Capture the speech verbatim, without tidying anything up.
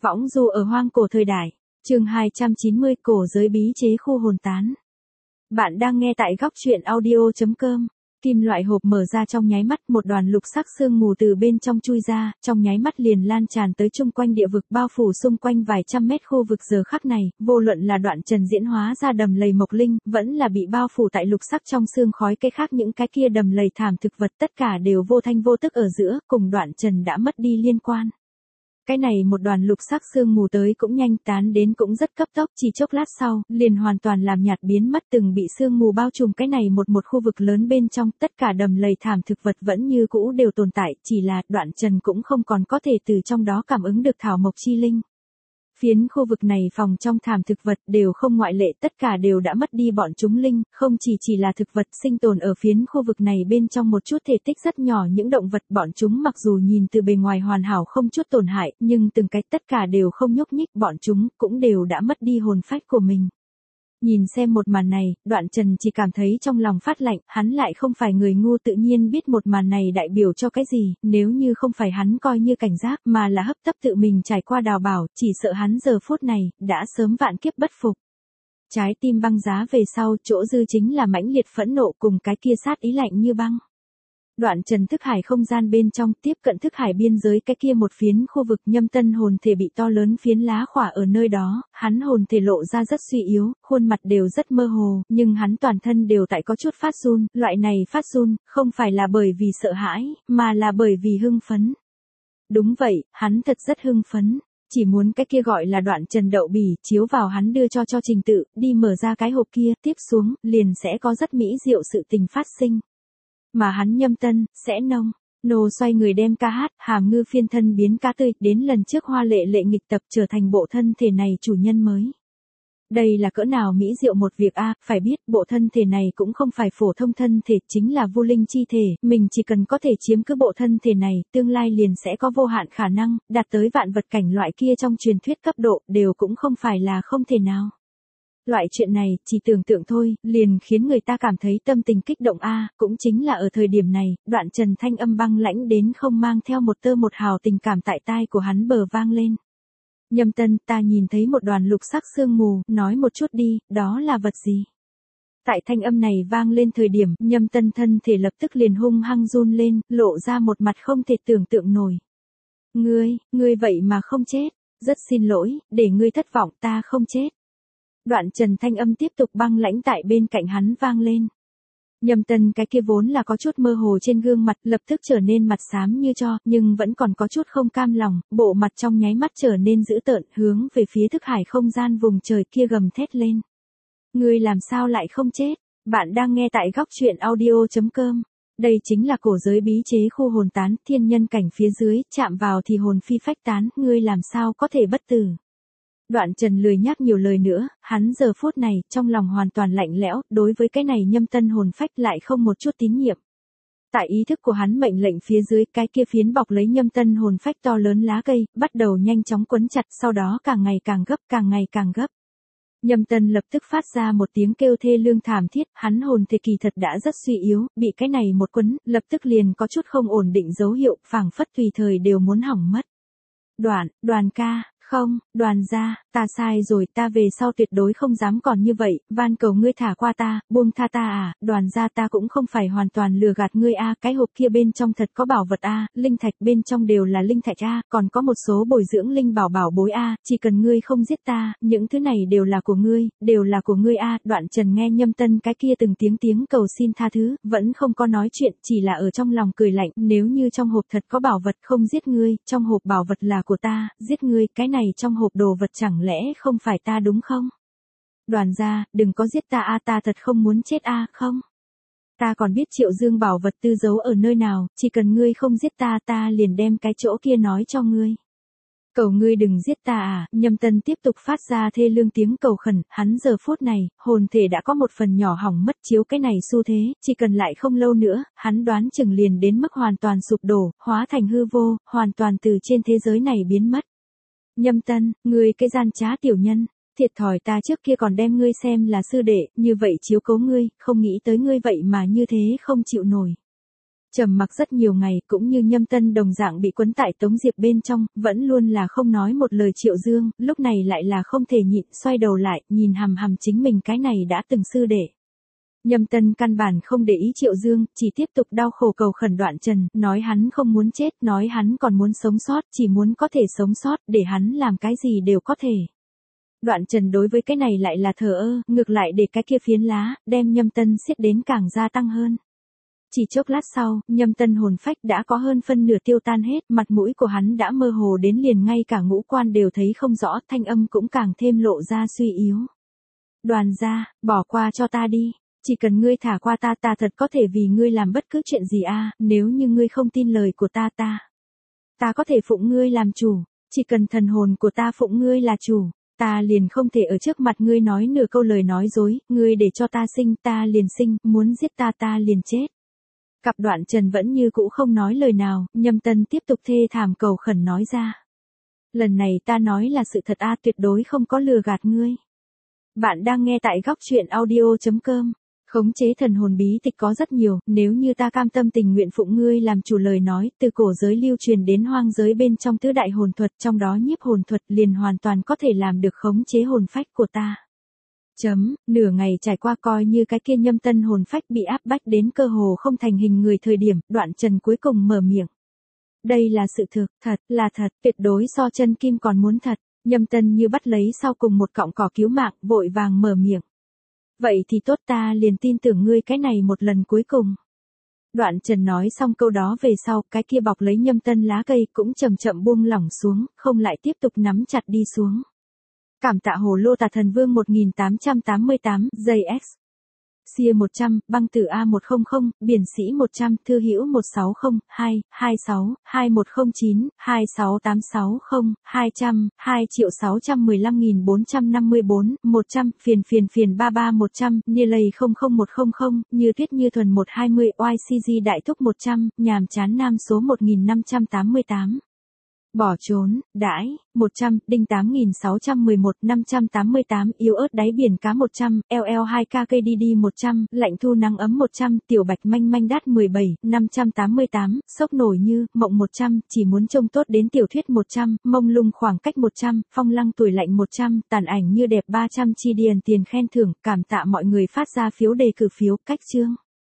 Võng du ở hoang cổ thời đại. Chương hai trăm chín mươi Cổ giới bí chế khu hồn tán. Bạn đang nghe tại góc truyện audio chấm com. Kim loại hộp mở ra trong nháy mắt, một đoàn lục sắc sương mù từ bên trong chui ra, trong nháy mắt liền lan tràn tới chung quanh địa vực, bao phủ xung quanh vài trăm mét khu vực. Giờ khắc này, vô luận là Đoạn Trần diễn hóa ra đầm lầy mộc linh, vẫn là bị bao phủ tại lục sắc trong sương khói cái khác những cái kia đầm lầy thảm thực vật, tất cả đều vô thanh vô tức ở giữa, cùng Đoạn Trần đã mất đi liên quan. Cái này một đoàn lục sắc sương mù tới cũng nhanh, tán đến cũng rất cấp tốc, chỉ chốc lát sau, liền hoàn toàn làm nhạt biến mất. Từng bị sương mù bao trùm cái này một một khu vực lớn bên trong, tất cả đầm lầy thảm thực vật vẫn như cũ đều tồn tại, chỉ là Đoạn Trần cũng không còn có thể từ trong đó cảm ứng được thảo mộc chi linh. Phiến khu vực này phòng trong thảm thực vật đều không ngoại lệ, tất cả đều đã mất đi bọn chúng linh, không chỉ chỉ là thực vật sinh tồn ở phiến khu vực này bên trong một chút thể tích rất nhỏ những động vật, bọn chúng mặc dù nhìn từ bề ngoài hoàn hảo không chút tổn hại, nhưng từng cái tất cả đều không nhúc nhích, bọn chúng cũng đều đã mất đi hồn phách của mình. Nhìn xem một màn này, Đoạn Trần chỉ cảm thấy trong lòng phát lạnh, hắn lại không phải người ngu, tự nhiên biết một màn này đại biểu cho cái gì, nếu như không phải hắn coi như cảnh giác mà là hấp tấp tự mình trải qua đào bảo, chỉ sợ hắn giờ phút này, đã sớm vạn kiếp bất phục. Trái tim băng giá về sau, chỗ dư chính là mãnh liệt phẫn nộ cùng cái kia sát ý lạnh như băng. Đoạn Trần thức hải không gian bên trong, tiếp cận thức hải biên giới cái kia một phiến khu vực, Nhâm Tân hồn thể bị to lớn phiến lá khỏa ở nơi đó, hắn hồn thể lộ ra rất suy yếu, khuôn mặt đều rất mơ hồ, nhưng hắn toàn thân đều tại có chút phát run, loại này phát run, không phải là bởi vì sợ hãi, mà là bởi vì hưng phấn. Đúng vậy, hắn thật rất hưng phấn. Chỉ muốn cái kia gọi là Đoạn Trần đậu bỉ, chiếu vào hắn đưa cho cho trình tự, đi mở ra cái hộp kia, tiếp xuống, liền sẽ có rất mỹ diệu sự tình phát sinh. Mà hắn Nhâm Tân, sẽ nông, nô xoay người đem ca hát, hàm ngư phiên thân biến cá tươi, đến lần trước hoa lệ lệ nghịch tập trở thành bộ thân thể này chủ nhân mới. Đây là cỡ nào mỹ diệu một việc a, phải biết, bộ thân thể này cũng không phải phổ thông thân thể, chính là vô linh chi thể, mình chỉ cần có thể chiếm cứ bộ thân thể này, tương lai liền sẽ có vô hạn khả năng, đạt tới vạn vật cảnh loại kia trong truyền thuyết cấp độ, đều cũng không phải là không thể nào. Loại chuyện này, chỉ tưởng tượng thôi, liền khiến người ta cảm thấy tâm tình kích động a, cũng chính là ở thời điểm này, Đoạn Trần thanh âm băng lãnh đến không mang theo một tơ một hào tình cảm tại tai của hắn bờ vang lên. Nhâm Tân, ta nhìn thấy một đoàn lục sắc sương mù, nói một chút đi, đó là vật gì? Tại thanh âm này vang lên thời điểm, Nhâm Tân thân thể lập tức liền hung hăng run lên, lộ ra một mặt không thể tưởng tượng nổi. Ngươi, ngươi vậy mà không chết, rất xin lỗi, để ngươi thất vọng, ta không chết. Đoạn Trần thanh âm tiếp tục băng lãnh tại bên cạnh hắn vang lên. Nhâm Tân cái kia vốn là có chút mơ hồ trên gương mặt, lập tức trở nên mặt xám như tro, nhưng vẫn còn có chút không cam lòng, bộ mặt trong nháy mắt trở nên dữ tợn, hướng về phía thức hải không gian vùng trời kia gầm thét lên. Ngươi làm sao lại không chết? Bạn đang nghe tại góc truyện audio chấm com. Đây chính là cổ giới bí chế khu hồn tán, thiên nhân cảnh phía dưới, chạm vào thì hồn phi phách tán, ngươi làm sao có thể bất tử? Đoạn Trần lười nhắc nhiều lời nữa, hắn giờ phút này, trong lòng hoàn toàn lạnh lẽo, đối với cái này Nhâm Tân hồn phách lại không một chút tín nhiệm. Tại ý thức của hắn mệnh lệnh phía dưới, cái kia phiến bọc lấy Nhâm Tân hồn phách to lớn lá cây, bắt đầu nhanh chóng quấn chặt, sau đó càng ngày càng gấp, càng ngày càng gấp. Nhâm Tân lập tức phát ra một tiếng kêu thê lương thảm thiết, hắn hồn thể kỳ thật đã rất suy yếu, bị cái này một quấn, lập tức liền có chút không ổn định dấu hiệu, phảng phất tùy thời đều muốn hỏng mất. Đoạn, Đoàn ca. Không, Đoàn gia, ta sai rồi, ta về sau tuyệt đối không dám còn như vậy, van cầu ngươi thả qua ta, buông tha ta à, Đoàn gia ta cũng không phải hoàn toàn lừa gạt ngươi a, cái hộp kia bên trong thật có bảo vật a, linh thạch bên trong đều là linh thạch a, còn có một số bồi dưỡng linh bảo bảo bối a, chỉ cần ngươi không giết ta, những thứ này đều là của ngươi, đều là của ngươi a. Đoạn Trần nghe Nhâm Tân cái kia từng tiếng tiếng cầu xin tha thứ, vẫn không có nói chuyện, chỉ là ở trong lòng cười lạnh, nếu như trong hộp thật có bảo vật không giết ngươi, trong hộp bảo vật là của ta, giết ngươi, cái này trong hộp đồ vật chẳng lẽ không phải ta đúng không? Đoàn gia, đừng có giết ta a, ta thật không muốn chết a, không? Ta còn biết Triệu Dương bảo vật tư giấu ở nơi nào, chỉ cần ngươi không giết ta, ta liền đem cái chỗ kia nói cho ngươi. Cầu ngươi đừng giết ta à, Nhâm Tân tiếp tục phát ra thê lương tiếng cầu khẩn, hắn giờ phút này, hồn thể đã có một phần nhỏ hỏng mất, chiếu cái này xu thế, chỉ cần lại không lâu nữa, hắn đoán chừng liền đến mức hoàn toàn sụp đổ, hóa thành hư vô, hoàn toàn từ trên thế giới này biến mất. Nhâm Tân, ngươi cái gian trá tiểu nhân, thiệt thòi ta trước kia còn đem ngươi xem là sư đệ, như vậy chiếu cố ngươi, không nghĩ tới ngươi vậy mà như thế không chịu nổi. Trầm mặc rất nhiều ngày, cũng như Nhâm Tân đồng dạng bị quấn tại Tống Diệp bên trong, vẫn luôn là không nói một lời Triệu Dương, lúc này lại là không thể nhịn, xoay đầu lại, nhìn hằm hằm chính mình cái này đã từng sư đệ. Nhâm Tân căn bản không để ý Triệu Dương, chỉ tiếp tục đau khổ cầu khẩn Đoạn Trần, nói hắn không muốn chết, nói hắn còn muốn sống sót, chỉ muốn có thể sống sót, để hắn làm cái gì đều có thể. Đoạn Trần đối với cái này lại là thờ ơ, ngược lại để cái kia phiến lá, đem Nhâm Tân siết đến càng gia tăng hơn. Chỉ chốc lát sau, Nhâm Tân hồn phách đã có hơn phân nửa tiêu tan hết, mặt mũi của hắn đã mơ hồ đến liền ngay cả ngũ quan đều thấy không rõ, thanh âm cũng càng thêm lộ ra suy yếu. Đoàn gia, bỏ qua cho ta đi, chỉ cần ngươi thả qua ta ta thật có thể vì ngươi làm bất cứ chuyện gì a, nếu như ngươi không tin lời của ta ta. Ta có thể phụng ngươi làm chủ, chỉ cần thần hồn của ta phụng ngươi là chủ. Ta liền không thể ở trước mặt ngươi nói nửa câu lời nói dối, ngươi để cho ta sinh ta liền sinh, muốn giết ta ta liền chết. Cặp Đoạn Trần vẫn như cũ không nói lời nào, Nhâm Tân tiếp tục thê thảm cầu khẩn nói ra. Lần này ta nói là sự thật a, tuyệt đối không có lừa gạt ngươi. Bạn đang nghe tại góc truyện audio chấm com. Khống chế thần hồn bí tịch có rất nhiều, nếu như ta cam tâm tình nguyện phụng ngươi làm chủ lời nói, từ cổ giới lưu truyền đến hoang giới bên trong tứ đại hồn thuật, trong đó nhiếp hồn thuật liền hoàn toàn có thể làm được khống chế hồn phách của ta. Chấm, nửa ngày trải qua coi như cái kia Nhâm Tân hồn phách bị áp bách đến cơ hồ không thành hình người thời điểm, Đoạn Trần cuối cùng mở miệng. Đây là sự thực, thật, là thật, tuyệt đối so chân kim còn muốn thật. Nhâm Tân như bắt lấy sau cùng một cọng cỏ cứu mạng, vội vàng mở miệng. Vậy thì tốt, ta liền tin tưởng ngươi cái này một lần cuối cùng. Đoạn Trần nói xong câu đó về sau, cái kia bọc lấy Nhâm Tân lá cây cũng chậm chậm buông lỏng xuống, không lại tiếp tục nắm chặt đi xuống. Cảm tạ Hồ Lô Tà Thần Vương một nghìn tám trăm tám mươi tám, giây X. Sia một trăm, băng tử A một trăm, biển sĩ một trăm, thư hữu một sáu không, hai, hai sáu, hai một không chín, hai sáu tám sáu không, hai trăm, hai triệu sáu trăm mười lăm nghìn bốn trăm năm mươi bốn, một trăm, phiền phiền phiền ba ba một trăm, nia lầy không không một không không, như tuyết như thuần một hai mươi, oai xê giê đại thúc một trăm, nhàm chán nam số một nghìn năm trăm tám mươi tám. Bỏ trốn, đãi, một trăm, đinh tám nghìn sáu trăm mười một, năm trăm tám mươi tám, yếu ớt đáy biển cá một trăm, L L hai K K D D một trăm, lạnh thu nắng ấm một trăm, tiểu bạch manh manh đát mười bảy, năm trăm tám mươi tám, sốc nổi như, mộng một trăm, chỉ muốn trông tốt đến tiểu thuyết một trăm, mông lung khoảng cách một trăm, phong lăng tuổi lạnh một trăm, tàn ảnh như đẹp ba trăm chi điền tiền khen thưởng, cảm tạ mọi người phát ra phiếu đề cử phiếu, cách chương.